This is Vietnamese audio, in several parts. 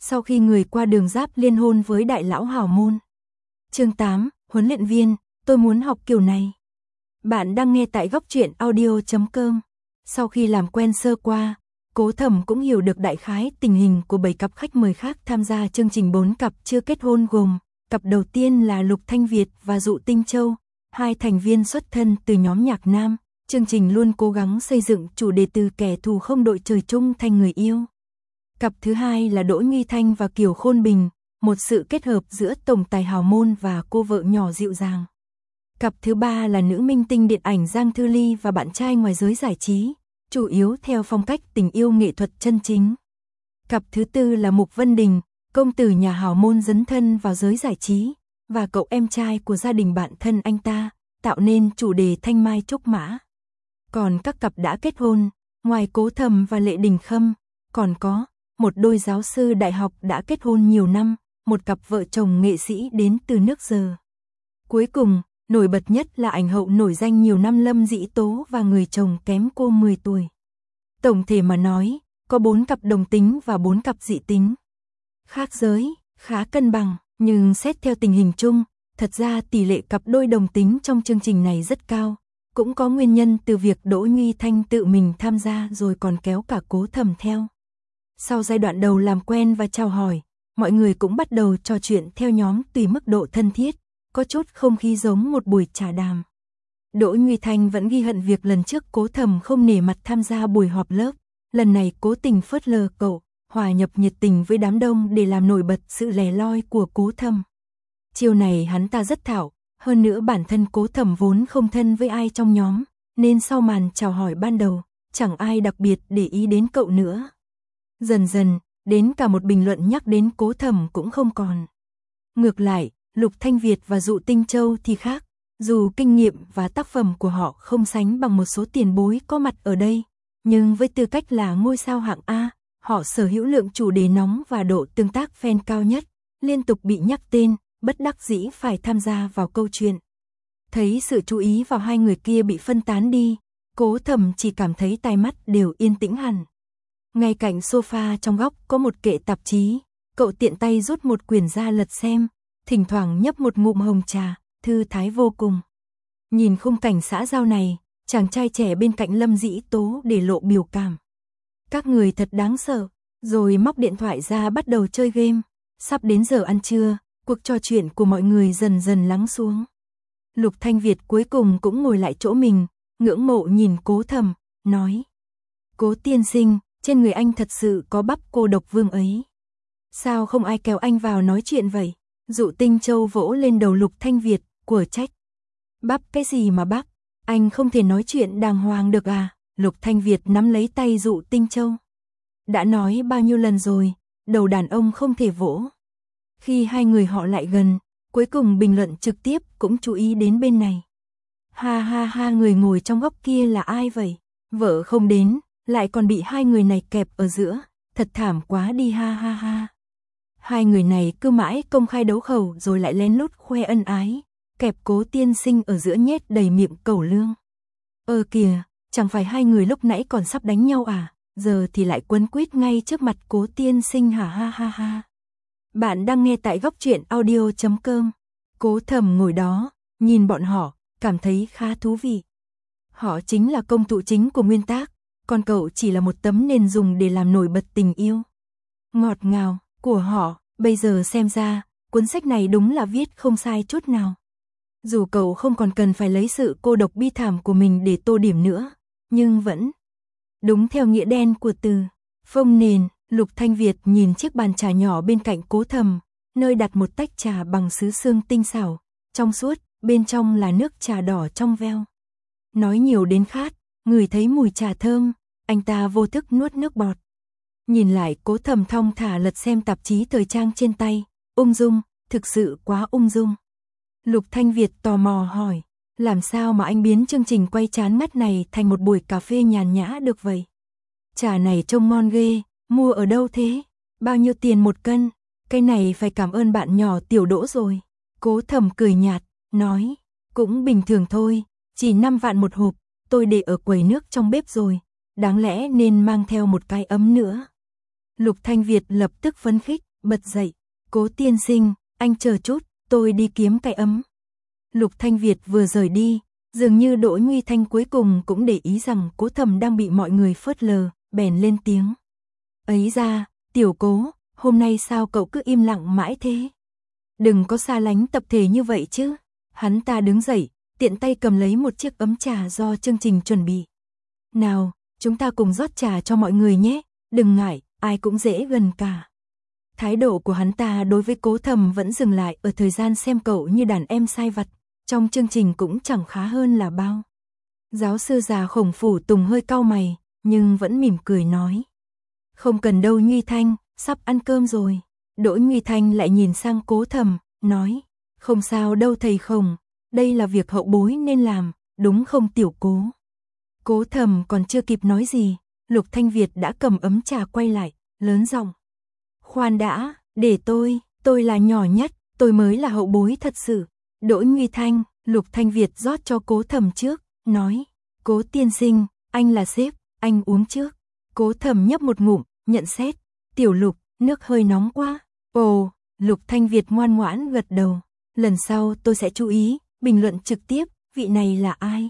sau khi người qua đường Giáp liên hôn với đại lão hào môn. Chương 8, huấn luyện viên, tôi muốn học kiểu này. Bạn đang nghe tại góc truyện audio.com. Sau khi làm quen sơ qua, Cố Thẩm cũng hiểu được đại khái tình hình của 7 cặp khách mời khác tham gia chương trình. 4 cặp chưa kết hôn gồm, cặp đầu tiên là Lục Thanh Việt và Dụ Tinh Châu, 2 thành viên xuất thân từ nhóm nhạc nam. Chương trình luôn cố gắng xây dựng chủ đề từ kẻ thù không đội trời chung thành người yêu. Cặp thứ hai là Đỗ Nhuy Thanh và Kiều Khôn Bình, một sự kết hợp giữa tổng tài hào môn và cô vợ nhỏ dịu dàng. Cặp thứ ba là nữ minh tinh điện ảnh Giang Thư Ly và bạn trai ngoài giới giải trí, chủ yếu theo phong cách tình yêu nghệ thuật chân chính. Cặp thứ tư là Mục Vân Đình, công tử nhà hào môn dấn thân vào giới giải trí, và cậu em trai của gia đình bạn thân anh ta, tạo nên chủ đề thanh mai trúc mã. Còn các cặp đã kết hôn, ngoài Cố Thẩm và Lệ Đình Khâm, còn có một đôi giáo sư đại học đã kết hôn nhiều năm, một cặp vợ chồng nghệ sĩ đến từ nước Giờ. Cuối cùng, nổi bật nhất là ảnh hậu nổi danh nhiều năm Lâm Dĩ Tố và người chồng kém cô 10 tuổi. Tổng thể mà nói, có 4 cặp đồng tính và 4 cặp dị tính. Khác giới, khá cân bằng, nhưng xét theo tình hình chung, thật ra tỷ lệ cặp đôi đồng tính trong chương trình này rất cao. Cũng có nguyên nhân từ việc Đỗ Nhuy Thanh tự mình tham gia rồi còn kéo cả Cố Thẩm theo. Sau giai đoạn đầu làm quen và chào hỏi, mọi người cũng bắt đầu trò chuyện theo nhóm tùy mức độ thân thiết, có chút không khí giống một buổi trà đàm. Đỗ Nhuy Thanh vẫn ghi hận việc lần trước Cố Thẩm không nể mặt tham gia buổi họp lớp, lần này cố tình phớt lờ cậu, hòa nhập nhiệt tình với đám đông để làm nổi bật sự lẻ loi của Cố Thẩm. Chiều này hắn ta rất thạo, hơn nữa bản thân Cố Thẩm vốn không thân với ai trong nhóm, nên sau màn chào hỏi ban đầu, chẳng ai đặc biệt để ý đến cậu nữa. Dần dần, đến cả một bình luận nhắc đến Cố Thẩm cũng không còn. Ngược lại, Lục Thanh Việt và Dụ Tinh Châu thì khác, dù kinh nghiệm và tác phẩm của họ không sánh bằng một số tiền bối có mặt ở đây, nhưng với tư cách là ngôi sao hạng A, họ sở hữu lượng chủ đề nóng và độ tương tác fan cao nhất, liên tục bị nhắc tên, bất đắc dĩ phải tham gia vào câu chuyện. Thấy sự chú ý vào hai người kia bị phân tán đi, Cố Thẩm chỉ cảm thấy tai mắt đều yên tĩnh hẳn. Ngay cạnh sofa trong góc có một kệ tạp chí, cậu tiện tay rút một quyển ra lật xem, thỉnh thoảng nhấp một ngụm hồng trà, thư thái vô cùng. Nhìn khung cảnh xã giao này, chàng trai trẻ bên cạnh Lâm Dĩ Tố để lộ biểu cảm. Các người thật đáng sợ, rồi móc điện thoại ra bắt đầu chơi game. Sắp đến giờ ăn trưa, cuộc trò chuyện của mọi người dần dần lắng xuống. Lục Thanh Việt cuối cùng cũng ngồi lại chỗ mình, ngưỡng mộ nhìn Cố Thẩm, nói: Cố tiên sinh, trên người anh thật sự có bắp cô độc vương ấy. Sao không ai kéo anh vào nói chuyện vậy? Dụ Tinh Châu vỗ lên đầu Lục Thanh Việt, của trách. Bắp cái gì mà bắp? Anh không thể nói chuyện đàng hoàng được à? Lục Thanh Việt nắm lấy tay Dụ Tinh Châu. Đã nói bao nhiêu lần rồi, đầu đàn ông không thể vỗ. Khi hai người họ lại gần, cuối cùng bình luận trực tiếp cũng chú ý đến bên này. Ha ha ha, người ngồi trong góc kia là ai vậy? Vợ không đến, lại còn bị hai người này kẹp ở giữa, thật thảm quá đi, ha ha ha. Hai người này cứ mãi công khai đấu khẩu rồi lại lén lút khoe ân ái, kẹp Cố tiên sinh ở giữa nhét đầy miệng cẩu lương. Kìa, chẳng phải hai người lúc nãy còn sắp đánh nhau à, giờ thì lại quấn quýt ngay trước mặt Cố tiên sinh hả, ha ha ha. Bạn đang nghe tại góc truyện audio.com. Cố Thẩm ngồi đó, nhìn bọn họ, cảm thấy khá thú vị. Họ chính là công cụ chính của nguyên tác, còn cậu chỉ là một tấm nền dùng để làm nổi bật tình yêu ngọt ngào của họ. Bây giờ xem ra, cuốn sách này đúng là viết không sai chút nào. Dù cậu không còn cần phải lấy sự cô độc bi thảm của mình để tô điểm nữa, nhưng vẫn đúng theo nghĩa đen của từ. Phông nền. Lục Thanh Việt nhìn chiếc bàn trà nhỏ bên cạnh Cố Thẩm, nơi đặt một tách trà bằng sứ xương tinh xảo, trong suốt, bên trong là nước trà đỏ trong veo. Nói nhiều đến khát, ngửi thấy mùi trà thơm, anh ta vô thức nuốt nước bọt. Nhìn lại Cố Thẩm thong thả lật xem tạp chí thời trang trên tay, ung dung, thực sự quá ung dung. Lục Thanh Việt tò mò hỏi, làm sao mà anh biến chương trình quay chán ngắt này thành một buổi cà phê nhàn nhã được vậy? Trà này trông ngon ghê, mua ở đâu thế? Bao nhiêu tiền một cân? Cái này phải cảm ơn bạn nhỏ Tiểu Đỗ rồi. Cố Thẩm cười nhạt, nói, cũng bình thường thôi, chỉ 5 vạn một hộp, tôi để ở quầy nước trong bếp rồi, đáng lẽ nên mang theo một cái ấm nữa. Lục Thanh Việt lập tức phấn khích, bật dậy, Cố tiên sinh, anh chờ chút, tôi đi kiếm cái ấm. Lục Thanh Việt vừa rời đi, dường như Đỗ Nguy Thanh cuối cùng cũng để ý rằng Cố Thầm đang bị mọi người phớt lờ, bèn lên tiếng. Ấy ra, tiểu Cố, hôm nay sao cậu cứ im lặng mãi thế? Đừng có xa lánh tập thể như vậy chứ. Hắn ta đứng dậy, tiện tay cầm lấy một chiếc ấm trà do chương trình chuẩn bị. Nào, chúng ta cùng rót trà cho mọi người nhé, đừng ngại, ai cũng dễ gần cả. Thái độ của hắn ta đối với Cố Thầm vẫn dừng lại ở thời gian xem cậu như đàn em sai vặt, trong chương trình cũng chẳng khá hơn là bao. Giáo sư già Khổng Phủ Tùng hơi cau mày, nhưng vẫn mỉm cười nói. Không cần đâu Nguy Thanh, sắp ăn cơm rồi. Đỗ Nguy Thanh lại nhìn sang Cố Thầm, nói. Không sao đâu thầy Khổng, đây là việc hậu bối nên làm, đúng không tiểu Cố? Cố Thầm còn chưa kịp nói gì, Lục Thanh Việt đã cầm ấm trà quay lại, lớn giọng. Khoan đã, để tôi là nhỏ nhất, tôi mới là hậu bối thật sự. Đỗ Nguy Thanh, Lục Thanh Việt rót cho Cố Thầm trước, nói. Cố tiên sinh, anh là sếp, anh uống trước. Cố Thầm nhấp một ngụm, nhận xét. Tiểu Lục, nước hơi nóng quá. Ồ, Lục Thanh Việt ngoan ngoãn gật đầu. Lần sau tôi sẽ chú ý, bình luận trực tiếp, vị này là ai?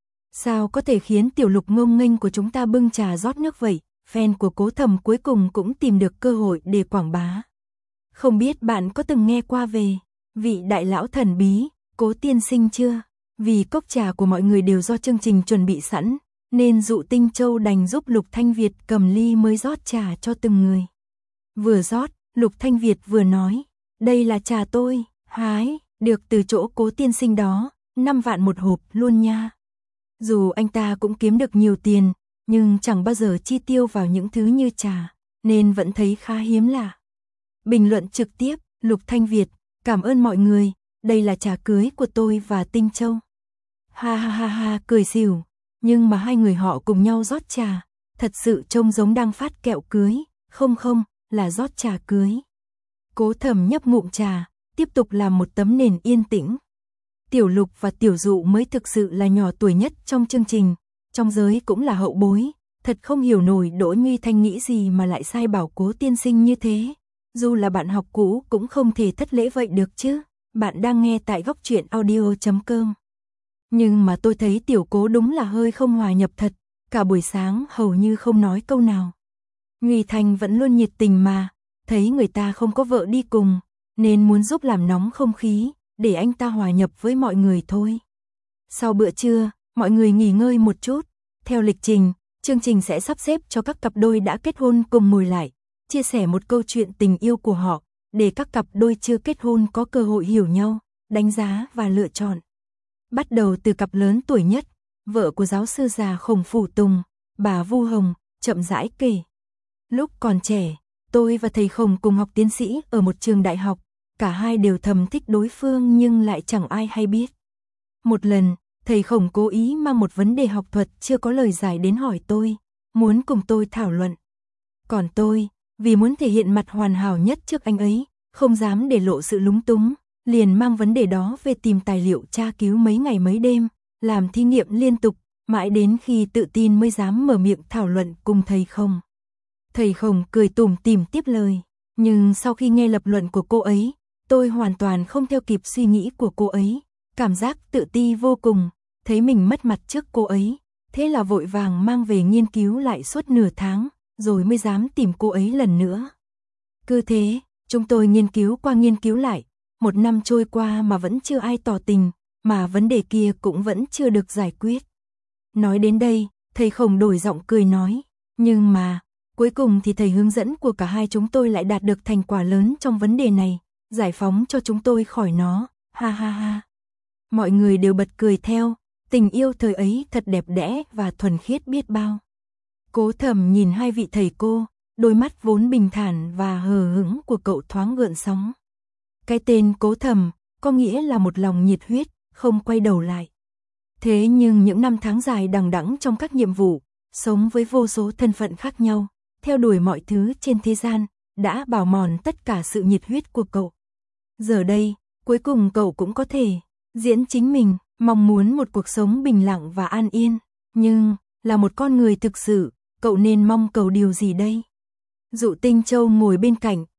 Sao có thể khiến Tiểu Lục ngông nghênh của chúng ta bưng trà rót nước vậy? Fan của Cố Thầm cuối cùng cũng tìm được cơ hội để quảng bá. Không biết bạn có từng nghe qua về vị đại lão thần bí, Cố tiên sinh chưa? Vì cốc trà của mọi người đều do chương trình chuẩn bị sẵn, nên Dụ Tinh Châu đành giúp Lục Thanh Việt cầm ly mới rót trà cho từng người. Vừa rót, Lục Thanh Việt vừa nói, đây là trà tôi hái được từ chỗ Cố tiên sinh đó, 5 vạn một hộp luôn nha. Dù anh ta cũng kiếm được nhiều tiền, nhưng chẳng bao giờ chi tiêu vào những thứ như trà, nên vẫn thấy khá hiếm lạ. Bình luận trực tiếp, Lục Thanh Việt, cảm ơn mọi người, đây là trà cưới của tôi và Tinh Châu. Ha ha ha ha, cười xỉu, nhưng mà hai người họ cùng nhau rót trà, thật sự trông giống đang phát kẹo cưới, không, là rót trà cưới. Cố Thầm nhấp ngụm trà, tiếp tục làm một tấm nền yên tĩnh. Tiểu Lục và Tiểu Dụ mới thực sự là nhỏ tuổi nhất trong chương trình, trong giới cũng là hậu bối, thật không hiểu nổi Đỗ Nguy Thanh nghĩ gì mà lại sai bảo Cố tiên sinh như thế. Dù là bạn học cũ cũng không thể thất lễ vậy được chứ. Bạn đang nghe tại góc truyện audio.com. Nhưng mà tôi thấy tiểu Cố đúng là hơi không hòa nhập thật, cả buổi sáng hầu như không nói câu nào. Nguy Thanh vẫn luôn nhiệt tình mà, thấy người ta không có vợ đi cùng, nên muốn giúp làm nóng không khí, để anh ta hòa nhập với mọi người thôi. Sau bữa trưa, mọi người nghỉ ngơi một chút. Theo lịch trình, chương trình sẽ sắp xếp cho các cặp đôi đã kết hôn cùng ngồi lại, chia sẻ một câu chuyện tình yêu của họ, để các cặp đôi chưa kết hôn có cơ hội hiểu nhau, đánh giá và lựa chọn. Bắt đầu từ cặp lớn tuổi nhất, vợ của giáo sư già Khổng Phủ Tùng, bà Vu Hồng, chậm rãi kể. Lúc còn trẻ, tôi và thầy Khổng cùng học tiến sĩ ở một trường đại học, cả hai đều thầm thích đối phương nhưng lại chẳng ai hay biết. Một lần, thầy Khổng cố ý mang một vấn đề học thuật chưa có lời giải đến hỏi tôi, muốn cùng tôi thảo luận. Còn tôi, vì muốn thể hiện mặt hoàn hảo nhất trước anh ấy, không dám để lộ sự lúng túng, liền mang vấn đề đó về tìm tài liệu tra cứu mấy ngày mấy đêm, làm thí nghiệm liên tục, mãi đến khi tự tin mới dám mở miệng thảo luận cùng thầy Khổng. Thầy Khổng cười tủm tỉm tiếp lời, nhưng sau khi nghe lập luận của cô ấy, tôi hoàn toàn không theo kịp suy nghĩ của cô ấy, cảm giác tự ti vô cùng, thấy mình mất mặt trước cô ấy, thế là vội vàng mang về nghiên cứu lại suốt nửa tháng, rồi mới dám tìm cô ấy lần nữa. Cứ thế, chúng tôi nghiên cứu qua nghiên cứu lại, 1 năm trôi qua mà vẫn chưa ai tỏ tình, mà vấn đề kia cũng vẫn chưa được giải quyết. Nói đến đây, thầy Khổng đổi giọng cười nói, nhưng mà, cuối cùng thì thầy hướng dẫn của cả hai chúng tôi lại đạt được thành quả lớn trong vấn đề này, giải phóng cho chúng tôi khỏi nó, ha ha ha. Mọi người đều bật cười theo, tình yêu thời ấy thật đẹp đẽ và thuần khiết biết bao. Cố Thầm nhìn hai vị thầy cô, đôi mắt vốn bình thản và hờ hững của cậu thoáng gợn sóng. Cái tên Cố Thầm có nghĩa là một lòng nhiệt huyết, không quay đầu lại. Thế nhưng những năm tháng dài đằng đẵng trong các nhiệm vụ, sống với vô số thân phận khác nhau, theo đuổi mọi thứ trên thế gian, đã bào mòn tất cả sự nhiệt huyết của cậu. Giờ đây, cuối cùng cậu cũng có thể diễn chính mình, mong muốn một cuộc sống bình lặng và an yên, nhưng là một con người thực sự, cậu nên mong cầu điều gì đây? Dụ Tinh Châu ngồi bên cạnh,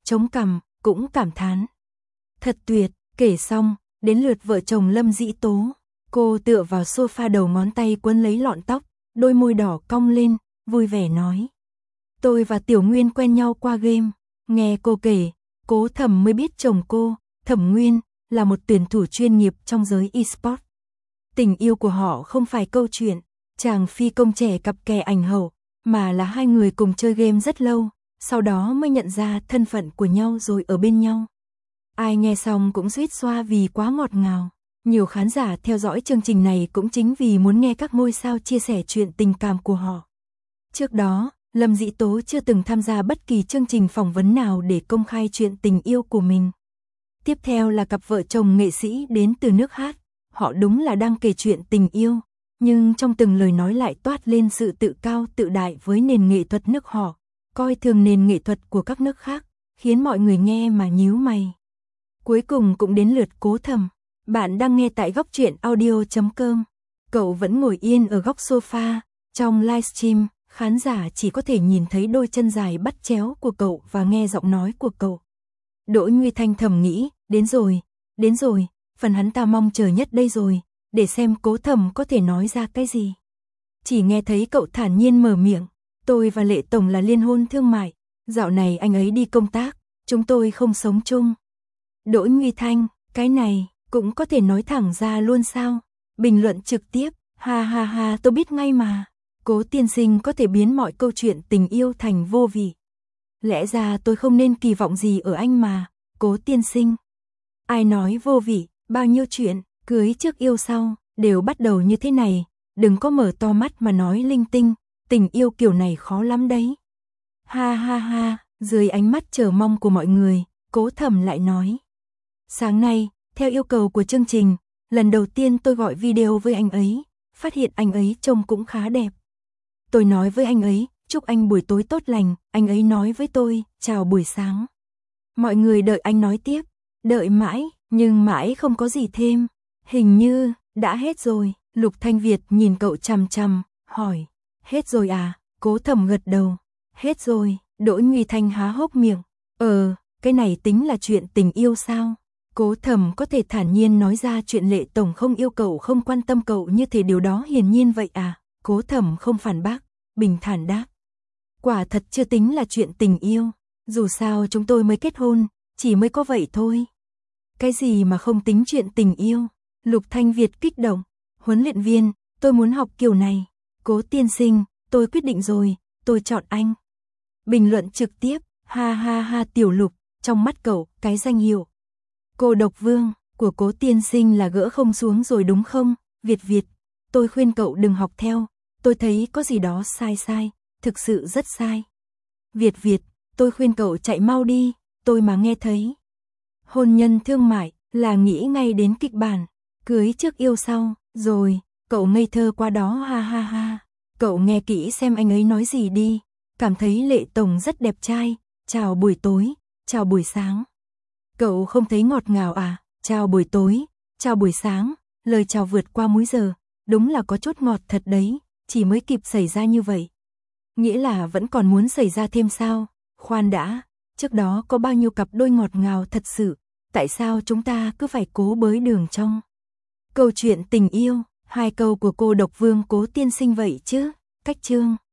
chống cằm, cũng cảm thán. Thật tuyệt, kể xong, đến lượt vợ chồng Lâm Dĩ Tố. Cô tựa vào sofa đầu ngón tay quấn lấy lọn tóc, đôi môi đỏ cong lên, vui vẻ nói. Tôi và Tiểu Nguyên quen nhau qua game. Nghe cô kể, Cố Thầm mới biết chồng cô, Thẩm Nguyên, là một tuyển thủ chuyên nghiệp trong giới eSport. Tình yêu của họ không phải câu chuyện chàng phi công trẻ cặp kè ảnh hậu, mà là hai người cùng chơi game rất lâu, sau đó mới nhận ra thân phận của nhau rồi ở bên nhau. Ai nghe xong cũng suýt xoa vì quá ngọt ngào. Nhiều khán giả theo dõi chương trình này cũng chính vì muốn nghe các ngôi sao chia sẻ chuyện tình cảm của họ. Trước đó, Lâm Dĩ Tố chưa từng tham gia bất kỳ chương trình phỏng vấn nào để công khai chuyện tình yêu của mình. Tiếp theo là cặp vợ chồng nghệ sĩ đến từ nước hát. Họ đúng là đang kể chuyện tình yêu, nhưng trong từng lời nói lại toát lên sự tự cao tự đại với nền nghệ thuật nước họ, coi thường nền nghệ thuật của các nước khác, khiến mọi người nghe mà nhíu mày. Cuối cùng cũng đến lượt Cố Thầm. Bạn đang nghe tại góc truyện audio.com. Cậu vẫn ngồi yên ở góc sofa. Trong livestream, khán giả chỉ có thể nhìn thấy đôi chân dài bắt chéo của cậu và nghe giọng nói của cậu. Đỗ Nguy Thanh thầm nghĩ, đến rồi, phần hắn ta mong chờ nhất đây rồi, để xem Cố Thầm có thể nói ra cái gì. Chỉ nghe thấy cậu thản nhiên mở miệng, tôi và Lệ Tổng là liên hôn thương mại, dạo này anh ấy đi công tác, chúng tôi không sống chung. Đỗ Nguy Thanh, cái này cũng có thể nói thẳng ra luôn sao? Bình luận trực tiếp, ha ha ha, tôi biết ngay mà. Cố tiên sinh có thể biến mọi câu chuyện tình yêu thành vô vị. Lẽ ra tôi không nên kỳ vọng gì ở anh mà, Cố tiên sinh. Ai nói vô vị, bao nhiêu chuyện, cưới trước yêu sau, đều bắt đầu như thế này, đừng có mở to mắt mà nói linh tinh, tình yêu kiểu này khó lắm đấy. Ha ha ha, dưới ánh mắt chờ mong của mọi người, Cố Thầm lại nói. Sáng nay, theo yêu cầu của chương trình, lần đầu tiên tôi gọi video với anh ấy, phát hiện anh ấy trông cũng khá đẹp. Tôi nói với anh ấy, chúc anh buổi tối tốt lành, anh ấy nói với tôi, chào buổi sáng. Mọi người đợi anh nói tiếp, đợi mãi, nhưng mãi không có gì thêm. Hình như, đã hết rồi. Lục Thanh Việt nhìn cậu chằm chằm, hỏi, hết rồi à? Cố Thầm gật đầu, hết rồi. Đỗ Nguy Thanh há hốc miệng, cái này tính là chuyện tình yêu sao? Cố Thầm có thể thản nhiên nói ra chuyện Lệ Tổng không yêu cậu, không quan tâm cậu như thể điều đó hiển nhiên vậy à? Cố Thầm không phản bác, bình thản đáp. Quả thật chưa tính là chuyện tình yêu, dù sao chúng tôi mới kết hôn, chỉ mới có vậy thôi. Cái gì mà không tính chuyện tình yêu? Lục Thanh Việt kích động, huấn luyện viên, tôi muốn học kiểu này. Cố tiên sinh, tôi quyết định rồi, tôi chọn anh. Bình luận trực tiếp, ha ha ha Tiểu Lục, trong mắt cậu, cái danh hiệu Cô Độc Vương của Cố tiên sinh là gỡ không xuống rồi đúng không? Việt, tôi khuyên cậu đừng học theo, tôi thấy có gì đó sai, thực sự rất sai. Việt, tôi khuyên cậu chạy mau đi, tôi mà nghe thấy. Hôn nhân thương mại là nghĩ ngay đến kịch bản, cưới trước yêu sau, rồi, cậu ngây thơ qua đó ha ha ha. Cậu nghe kỹ xem anh ấy nói gì đi, cảm thấy Lệ Tổng rất đẹp trai, chào buổi tối, chào buổi sáng. Cậu không thấy ngọt ngào à, chào buổi tối, chào buổi sáng, lời chào vượt qua múi giờ, đúng là có chút ngọt thật đấy, chỉ mới kịp xảy ra như vậy. Nghĩa là vẫn còn muốn xảy ra thêm sao? Khoan đã, trước đó có bao nhiêu cặp đôi ngọt ngào thật sự, tại sao chúng ta cứ phải cố bới đường trong câu chuyện tình yêu, hai câu của Cô Độc Vương Cố tiên sinh vậy chứ? Cách chương